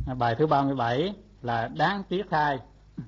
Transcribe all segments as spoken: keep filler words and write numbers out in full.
Bài thứ ba mươi bảy là đáng tiếc thay.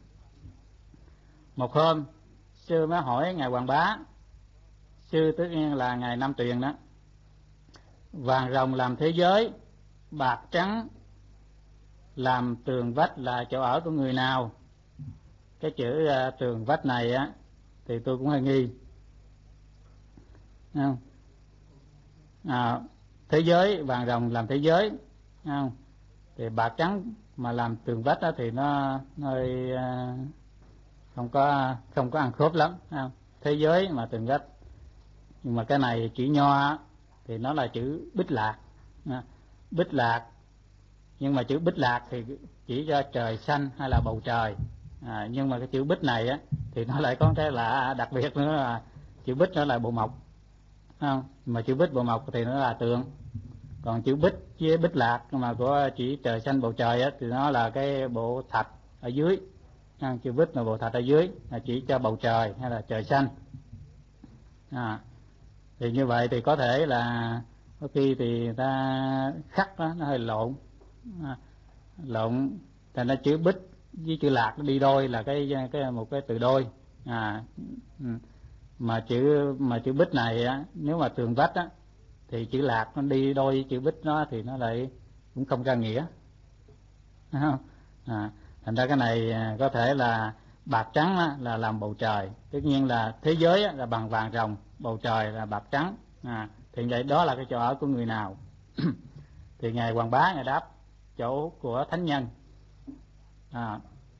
Một hôm sư mới hỏi ngài Hoàng Bá, sư tất nhiên là ngài Nam Tuyền đó, vàng rồng làm thế giới, bạc trắng làm tường vách là chỗ ở của người nào? Cái chữ uh, tường vách này á thì tôi cũng hơi nghi. Không? À, thế giới, vàng rồng làm thế giới, không? Thì bạc trắng mà làm tường vách đó thì nó hơi uh, không có không có ăn khớp lắm, không? Thế giới mà tường vách. Nhưng mà cái này chữ nho thì nó là chữ bích lạc, bích lạc. Nhưng mà chữ bích lạc thì chỉ cho trời xanh hay là bầu trời. À, nhưng mà cái chữ bích này á thì nó lại có cái lạ đặc biệt nữa là chữ bích nó là bộ mộc, không? Mà chữ bích bộ mộc thì nó là tường. Còn chữ bích với bích lạc mà của chỉ trời xanh bầu trời á thì nó là cái bộ thạch ở dưới. À, chữ bích là bộ thạch ở dưới là chỉ cho bầu trời hay là trời xanh. À, thì như vậy thì có thể là có khi thì người ta khắc đó, nó hơi lộn, à, lộn thành nó chữ bích với chữ lạc nó đi đôi là cái cái một cái từ đôi. À, mà chữ mà chữ bích này á, nếu mà tường vách á thì chữ lạc nó đi đôi với chữ bích nó thì nó lại cũng không ra nghĩa, phải không? À, thành ra cái này có thể là bạc trắng á, là làm bầu trời, tất nhiên là thế giới á, là bằng vàng rồng, bầu trời là bạc trắng. À, thì vậy đó là cái chỗ ở của người nào? Thì ngài Hoàng Bá ngài đáp chỗ của thánh nhân. À,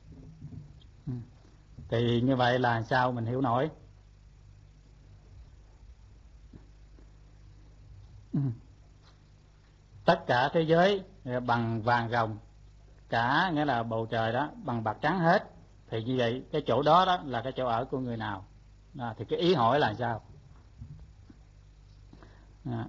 thì như vậy là sao mình hiểu nổi? Tất cả thế giới bằng vàng rồng, cả nghĩa là bầu trời đó bằng bạc trắng hết, thì như vậy cái chỗ đó đó là cái chỗ ở của người nào? À, thì cái ý hỏi là sao? À,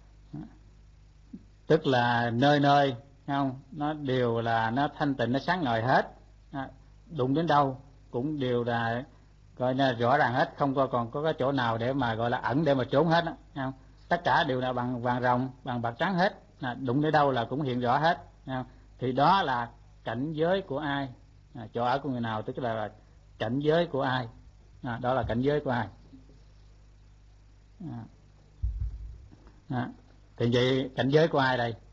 tức là nơi nơi, không, nó đều là nó thanh tịnh, nó sáng ngời hết. À, đụng đến đâu cũng đều là coi là rõ ràng hết, không có còn có cái chỗ nào để mà gọi là ẩn để mà trốn hết đó, không? Tất cả đều là bằng vàng rồng, bằng bạc trắng hết. À, đụng đến đâu là cũng hiện rõ hết, không? Thì đó là cảnh giới của ai? À, chỗ ở của người nào tức là, là cảnh giới của ai? À, đó là cảnh giới của ai? À, à, thì vậy cảnh giới của ai đây?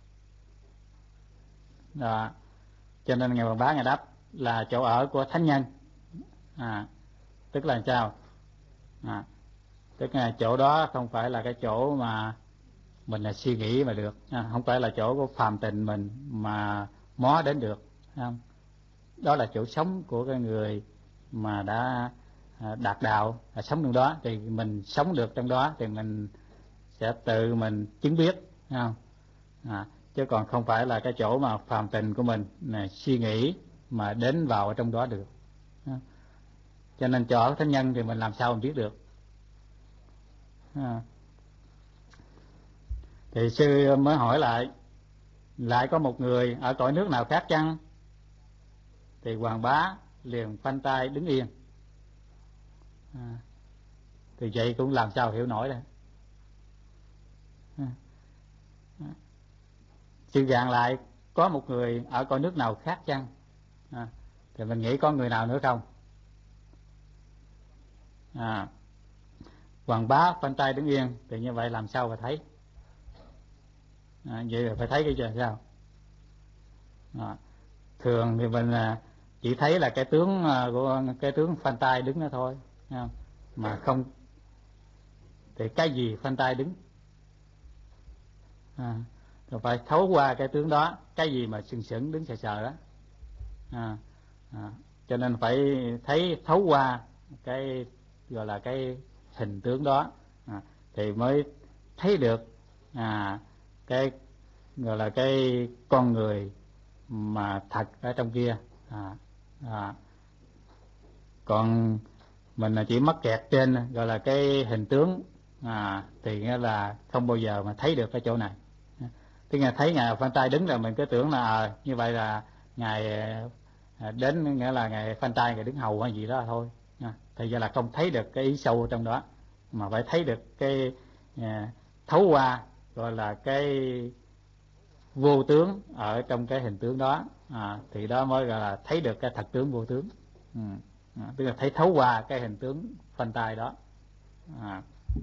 Đó. Cho nên ngài Hoàng Bá ngài đáp là chỗ ở của thánh nhân. À, tức là sao? À, tức là chỗ đó không phải là cái chỗ mà mình là suy nghĩ mà được, à, không phải là chỗ của phàm tình mình mà mó đến được, không? Đó là chỗ sống của cái người mà đã đạt đạo, là sống trong đó thì mình sống được trong đó thì mình sẽ tự mình chứng biết, không? À, chứ còn không phải là cái chỗ mà phàm tình của mình này, suy nghĩ mà đến vào ở trong đó được. À, cho nên chỗ ở thánh nhân thì mình làm sao mình biết được? À, thì sư mới hỏi lại, lại có một người ở cõi nước nào khác chăng? Thì Hoàng Bá liền khoanh tay đứng yên. À, thì vậy cũng làm sao hiểu nổi đây? À, à, sư gạn lại, có một người ở cõi nước nào khác chăng? À, thì mình nghĩ có người nào nữa không? À, Hoàng Bá khoanh tay đứng yên, thì như vậy làm sao mà thấy? À, vậy là phải thấy cái chuyện sao? À, thường thì mình chỉ thấy là cái tướng của cái tướng khoanh tay đứng đó thôi, không? Mà không thì cái gì khoanh tay đứng? À, rồi phải thấu qua cái tướng đó, cái gì mà sừng sững đứng sờ sờ đó. À, à, cho nên phải thấy thấu qua cái gọi là cái hình tướng đó, à, thì mới thấy được à, cái gọi là cái con người mà thật ở trong kia. À, à, còn mình là chỉ mắc kẹt trên gọi là cái hình tướng, à, thì nghĩa là không bao giờ mà thấy được cái chỗ này. Tức là thấy ngài khoanh tay đứng là mình cứ tưởng là à, như vậy là ngài à, đến, nghĩa là ngài khoanh tay ngài đứng hầu hay gì đó thôi. À, thì giờ là không thấy được cái ý sâu trong đó, mà phải thấy được cái à, thấu qua gọi là cái vô tướng ở trong cái hình tướng đó, à, thì đó mới gọi là thấy được cái thật tướng vô tướng. Ừ. À, tức là thấy thấu qua cái hình tướng phanh tay đó. À.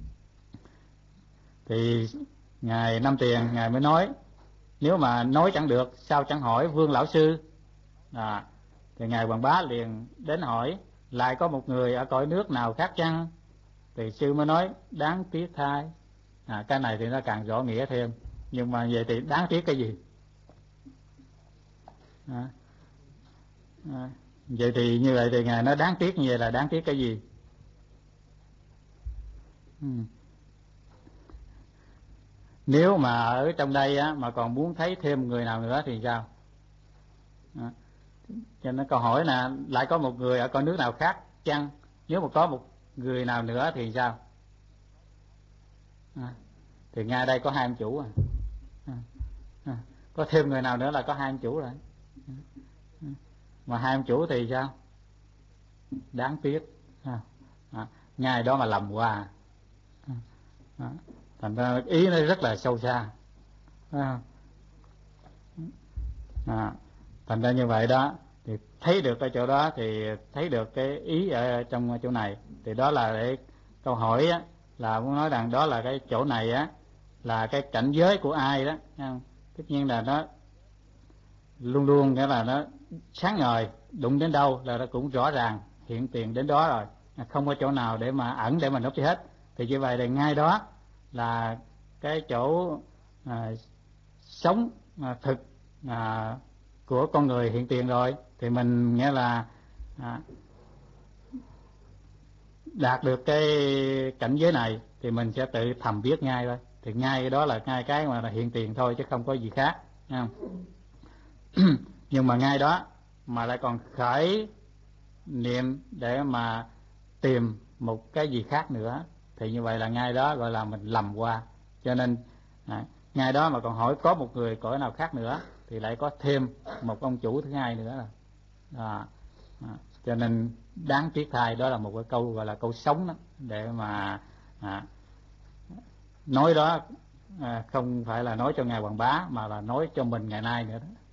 Thì ngài Năm Tiền ngài mới nói, nếu mà nói chẳng được sao chẳng hỏi Vương lão sư. À, thì ngài Hoàng Bá liền đến hỏi, lại có một người ở cõi nước nào khác chăng? Thì sư mới nói, đáng tiếc thay. À, cái này thì nó càng rõ nghĩa thêm. Nhưng mà vậy thì đáng tiếc cái gì? À, à, vậy thì như vậy thì ngài nói đáng tiếc như vậy là đáng tiếc cái gì? Ừ. Nếu mà ở trong đây á, mà còn muốn thấy thêm người nào nữa thì sao? À, cho nên câu hỏi là lại có một người ở cõi nước nào khác chăng? Nếu mà có một người nào nữa thì sao? À, thì ngay đây có hai ông chủ à. À, à, có thêm người nào nữa là có hai ông chủ rồi. À, mà hai ông chủ thì sao? Đáng tiếc. À, à, ngay đó mà lầm qua. À, à, thành ra ý nó rất là sâu xa. À, à, thành ra như vậy đó, thì thấy được ở chỗ đó thì thấy được cái ý ở trong chỗ này. Thì đó là để câu hỏi á, là muốn nói rằng đó là cái chỗ này á là cái cảnh giới của ai đó, không? Tất nhiên là nó luôn luôn nghĩa là nó sáng ngời, đụng đến đâu là nó cũng rõ ràng hiện tiền đến đó rồi, không có chỗ nào để mà ẩn để mà núp chi hết. Thì như vậy là ngay đó là cái chỗ à, sống à, thực à, của con người hiện tiền rồi. Thì mình nghĩa là à, đạt được cái cảnh giới này thì mình sẽ tự thầm biết ngay thôi. Thì ngay đó là ngay cái mà là hiện tiền thôi chứ không có gì khác, không? Nhưng mà ngay đó mà lại còn khởi niệm để mà tìm một cái gì khác nữa thì như vậy là ngay đó gọi là mình lầm qua. Cho nên à, ngay đó mà còn hỏi có một người cõi nào khác nữa thì lại có thêm một ông chủ thứ hai nữa rồi. À, à, cho nên đáng tiếc thay, đó là một cái câu gọi là câu sống đó, để mà à, nói đó à, không phải là nói cho ngài Hoàng Bá mà là nói cho mình ngày nay nữa đó.